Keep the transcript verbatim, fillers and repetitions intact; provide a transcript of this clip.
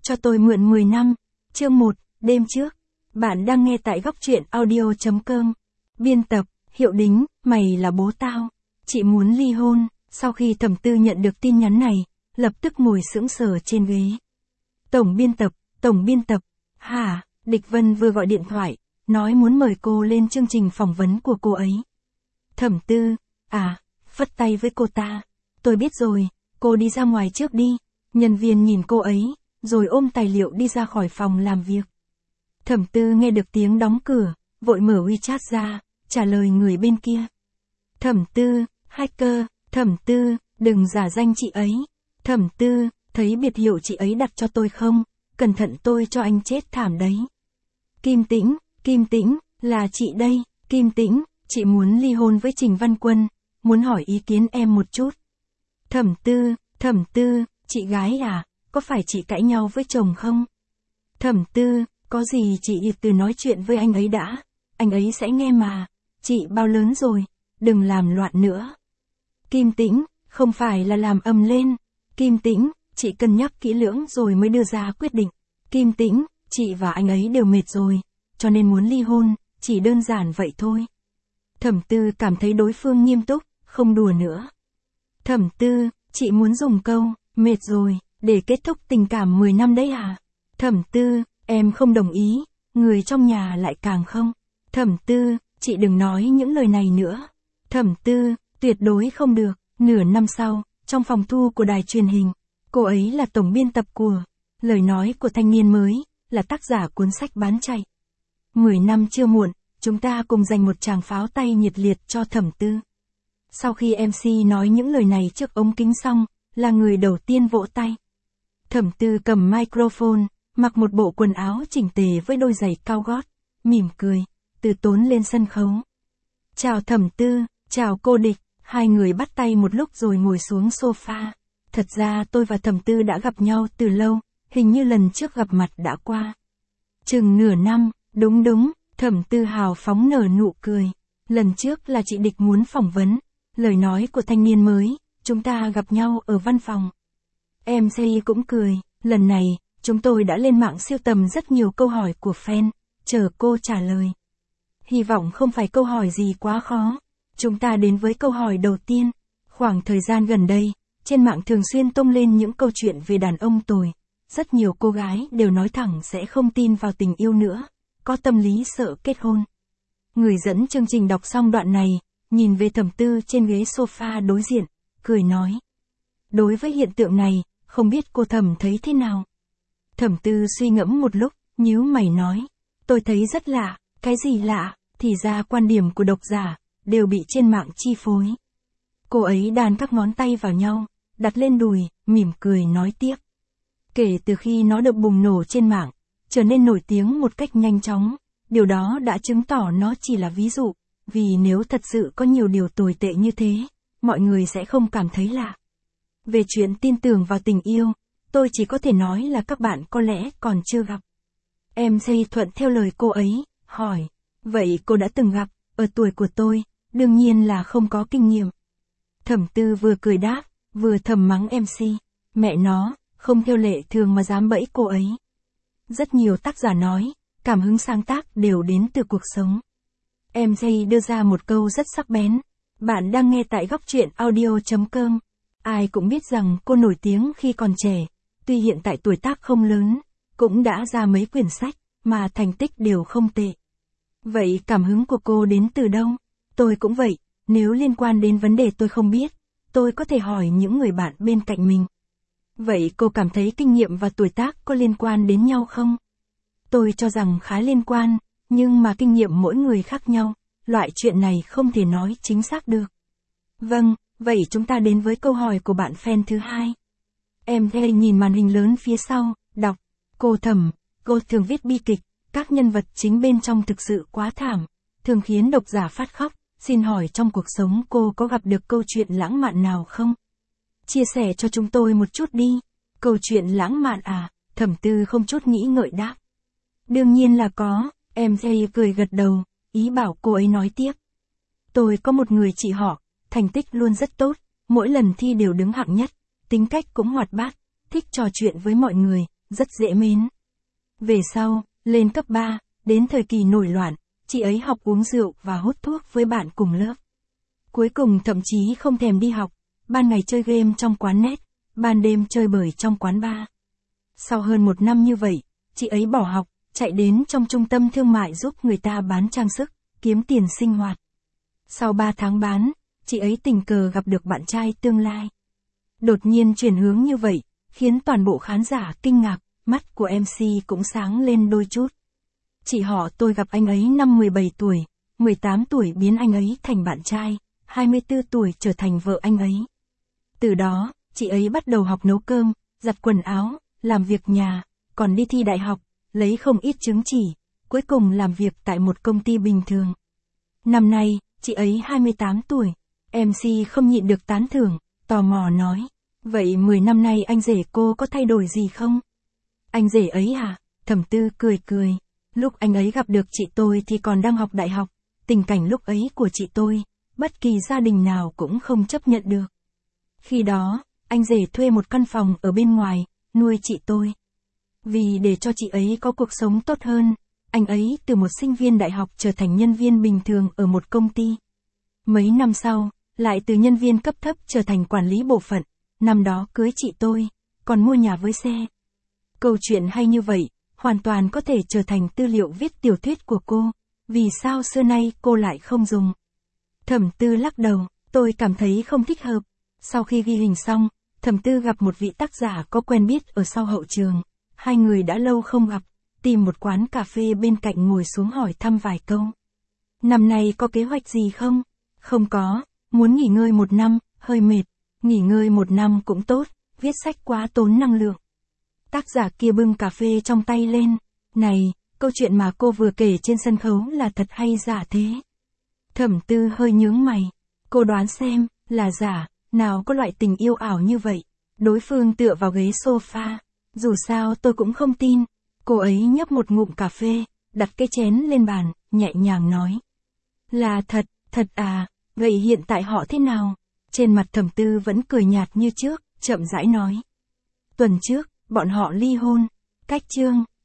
Cho tôi mượn mười năm. Chương một, đêm trước. Bạn đang nghe tại góc truyện audio chấm com. Biên tập, Hiệu Đính, mày là bố tao. Chị muốn ly hôn. Sau khi Thẩm Tư nhận được tin nhắn này, lập tức ngồi sững sờ trên ghế. Tổng biên tập, tổng biên tập. Hả? Địch Vân vừa gọi điện thoại, nói muốn mời cô lên chương trình phỏng vấn của cô ấy. Thẩm Tư, à, phất tay với cô ta. Tôi biết rồi, cô đi ra ngoài trước đi. Nhân viên nhìn cô ấy, rồi ôm tài liệu đi ra khỏi phòng làm việc. Thẩm Tư nghe được tiếng đóng cửa, vội mở WeChat ra, trả lời người bên kia. Thẩm Tư, hacker, Thẩm Tư, đừng giả danh chị ấy. Thẩm Tư, thấy biệt hiệu chị ấy đặt cho tôi không? Cẩn thận tôi cho anh chết thảm đấy. Kim Tĩnh, Kim Tĩnh, là chị đây. Kim Tĩnh, chị muốn ly hôn với Trình Văn Quân, muốn hỏi ý kiến em một chút. Thẩm Tư, Thẩm Tư, chị gái à, có phải chị cãi nhau với chồng không? Thẩm Tư, có gì chị từ nói chuyện với anh ấy đã, anh ấy sẽ nghe mà. Chị bao lớn rồi, đừng làm loạn nữa. Kim Tĩnh, không phải là làm ầm lên. Kim Tĩnh, chị cân nhắc kỹ lưỡng rồi mới đưa ra quyết định. Kim Tĩnh, chị và anh ấy đều mệt rồi, cho nên muốn ly hôn, chỉ đơn giản vậy thôi. Thẩm Tư cảm thấy đối phương nghiêm túc, không đùa nữa. Thẩm Tư, chị muốn dùng câu, mệt rồi, để kết thúc tình cảm mười năm đấy à? Thẩm Tư, em không đồng ý, người trong nhà lại càng không. Thẩm Tư, chị đừng nói những lời này nữa. Thẩm Tư, tuyệt đối không được. Nửa năm sau, trong phòng thu của đài truyền hình, cô ấy là tổng biên tập của Lời nói của thanh niên mới, là tác giả cuốn sách bán chạy. Mười năm chưa muộn, chúng ta cùng dành một tràng pháo tay nhiệt liệt cho Thẩm Tư. Sau khi em xê nói những lời này trước ống kính xong, là người đầu tiên vỗ tay. Thẩm Tư cầm microphone, mặc một bộ quần áo chỉnh tề với đôi giày cao gót, mỉm cười, từ tốn lên sân khấu. Chào Thẩm Tư, chào cô Địch, hai người bắt tay một lúc rồi ngồi xuống sofa. Thật ra tôi và Thẩm Tư đã gặp nhau từ lâu, hình như lần trước gặp mặt đã qua chừng nửa năm, đúng đúng, Thẩm Tư hào phóng nở nụ cười. Lần trước là chị Địch muốn phỏng vấn, lời nói của thanh niên mới, chúng ta gặp nhau ở văn phòng. em xê cũng cười, lần này, chúng tôi đã lên mạng siêu tầm rất nhiều câu hỏi của fan, chờ cô trả lời. Hy vọng không phải câu hỏi gì quá khó. Chúng ta đến với câu hỏi đầu tiên. Khoảng thời gian gần đây, trên mạng thường xuyên tung lên những câu chuyện về đàn ông tồi. Rất nhiều cô gái đều nói thẳng sẽ không tin vào tình yêu nữa, có tâm lý sợ kết hôn. Người dẫn chương trình đọc xong đoạn này, nhìn về Thẩm Tư trên ghế sofa đối diện, cười nói. Đối với hiện tượng này, không biết cô Thẩm thấy thế nào? Thẩm Tư suy ngẫm một lúc, nhíu mày nói. Tôi thấy rất lạ, cái gì lạ, thì ra quan điểm của độc giả, đều bị trên mạng chi phối. Cô ấy đan các ngón tay vào nhau, đặt lên đùi, mỉm cười nói tiếp. Kể từ khi nó được bùng nổ trên mạng, trở nên nổi tiếng một cách nhanh chóng, điều đó đã chứng tỏ nó chỉ là ví dụ, vì nếu thật sự có nhiều điều tồi tệ như thế, mọi người sẽ không cảm thấy lạ. Về chuyện tin tưởng vào tình yêu, tôi chỉ có thể nói là các bạn có lẽ còn chưa gặp. em xê thuận theo lời cô ấy, hỏi, vậy cô đã từng gặp, ở tuổi của tôi, đương nhiên là không có kinh nghiệm. Thẩm Tư vừa cười đáp, vừa thầm mắng em xê, mẹ nó, không theo lệ thường mà dám bẫy cô ấy. Rất nhiều tác giả nói, cảm hứng sáng tác đều đến từ cuộc sống. em xê đưa ra một câu rất sắc bén, bạn đang nghe tại góc truyện audio chấm com. Ai cũng biết rằng cô nổi tiếng khi còn trẻ, tuy hiện tại tuổi tác không lớn, cũng đã ra mấy quyển sách, mà thành tích đều không tệ. Vậy cảm hứng của cô đến từ đâu? Tôi cũng vậy, nếu liên quan đến vấn đề tôi không biết, tôi có thể hỏi những người bạn bên cạnh mình. Vậy cô cảm thấy kinh nghiệm và tuổi tác có liên quan đến nhau không? Tôi cho rằng khá liên quan, nhưng mà kinh nghiệm mỗi người khác nhau, loại chuyện này không thể nói chính xác được. Vâng, vậy chúng ta đến với câu hỏi của bạn fan thứ hai. Em thấy nhìn màn hình lớn phía sau, đọc, cô Thẩm, cô thường viết bi kịch, các nhân vật chính bên trong thực sự quá thảm, thường khiến độc giả phát khóc. Xin hỏi trong cuộc sống cô có gặp được câu chuyện lãng mạn nào không? Chia sẻ cho chúng tôi một chút đi. Câu chuyện lãng mạn à? Thẩm Tư không chút nghĩ ngợi đáp. Đương nhiên là có, em xê cười gật đầu, ý bảo cô ấy nói tiếp. Tôi có một người chị họ, thành tích luôn rất tốt, mỗi lần thi đều đứng hạng nhất, tính cách cũng hoạt bát, thích trò chuyện với mọi người, rất dễ mến. Về sau, lên cấp ba, đến thời kỳ nổi loạn, chị ấy học uống rượu và hút thuốc với bạn cùng lớp. Cuối cùng thậm chí không thèm đi học, ban ngày chơi game trong quán net, ban đêm chơi bời trong quán bar. Sau hơn một năm như vậy, chị ấy bỏ học, chạy đến trong trung tâm thương mại giúp người ta bán trang sức, kiếm tiền sinh hoạt. Sau ba tháng bán, chị ấy tình cờ gặp được bạn trai tương lai. Đột nhiên chuyển hướng như vậy, khiến toàn bộ khán giả kinh ngạc, mắt của em xê cũng sáng lên đôi chút. Chị họ tôi gặp anh ấy năm mười bảy tuổi, mười tám tuổi biến anh ấy thành bạn trai, hai mươi tư tuổi trở thành vợ anh ấy. Từ đó, chị ấy bắt đầu học nấu cơm, giặt quần áo, làm việc nhà, còn đi thi đại học, lấy không ít chứng chỉ, cuối cùng làm việc tại một công ty bình thường. Năm nay, chị ấy hai mươi tám tuổi, em xê không nhịn được tán thưởng, tò mò nói, vậy mười năm nay anh rể cô có thay đổi gì không? Anh rể ấy hả? Thẩm Tư cười cười, lúc anh ấy gặp được chị tôi thì còn đang học đại học, tình cảnh lúc ấy của chị tôi, bất kỳ gia đình nào cũng không chấp nhận được. Khi đó, anh rể thuê một căn phòng ở bên ngoài, nuôi chị tôi. Vì để cho chị ấy có cuộc sống tốt hơn, anh ấy từ một sinh viên đại học trở thành nhân viên bình thường ở một công ty. Mấy năm sau, lại từ nhân viên cấp thấp trở thành quản lý bộ phận, năm đó cưới chị tôi, còn mua nhà với xe. Câu chuyện hay như vậy, hoàn toàn có thể trở thành tư liệu viết tiểu thuyết của cô, vì sao xưa nay cô lại không dùng? Thẩm Tư lắc đầu, tôi cảm thấy không thích hợp. Sau khi ghi hình xong, Thẩm Tư gặp một vị tác giả có quen biết ở sau hậu trường. Hai người đã lâu không gặp, tìm một quán cà phê bên cạnh ngồi xuống hỏi thăm vài câu. Năm nay có kế hoạch gì không? Không có, muốn nghỉ ngơi một năm, hơi mệt. Nghỉ ngơi một năm cũng tốt, viết sách quá tốn năng lượng. Tác giả kia bưng cà phê trong tay lên. Này, câu chuyện mà cô vừa kể trên sân khấu là thật hay giả thế? Thẩm Tư hơi nhướng mày. Cô đoán xem, là giả, nào có loại tình yêu ảo như vậy. Đối phương tựa vào ghế sofa. Dù sao tôi cũng không tin. Cô ấy nhấp một ngụm cà phê, đặt cái chén lên bàn, nhẹ nhàng nói. Là thật, thật à, vậy hiện tại họ thế nào? Trên mặt Thẩm Tư vẫn cười nhạt như trước, chậm rãi nói. Tuần trước, bọn họ ly hôn. Cách chương.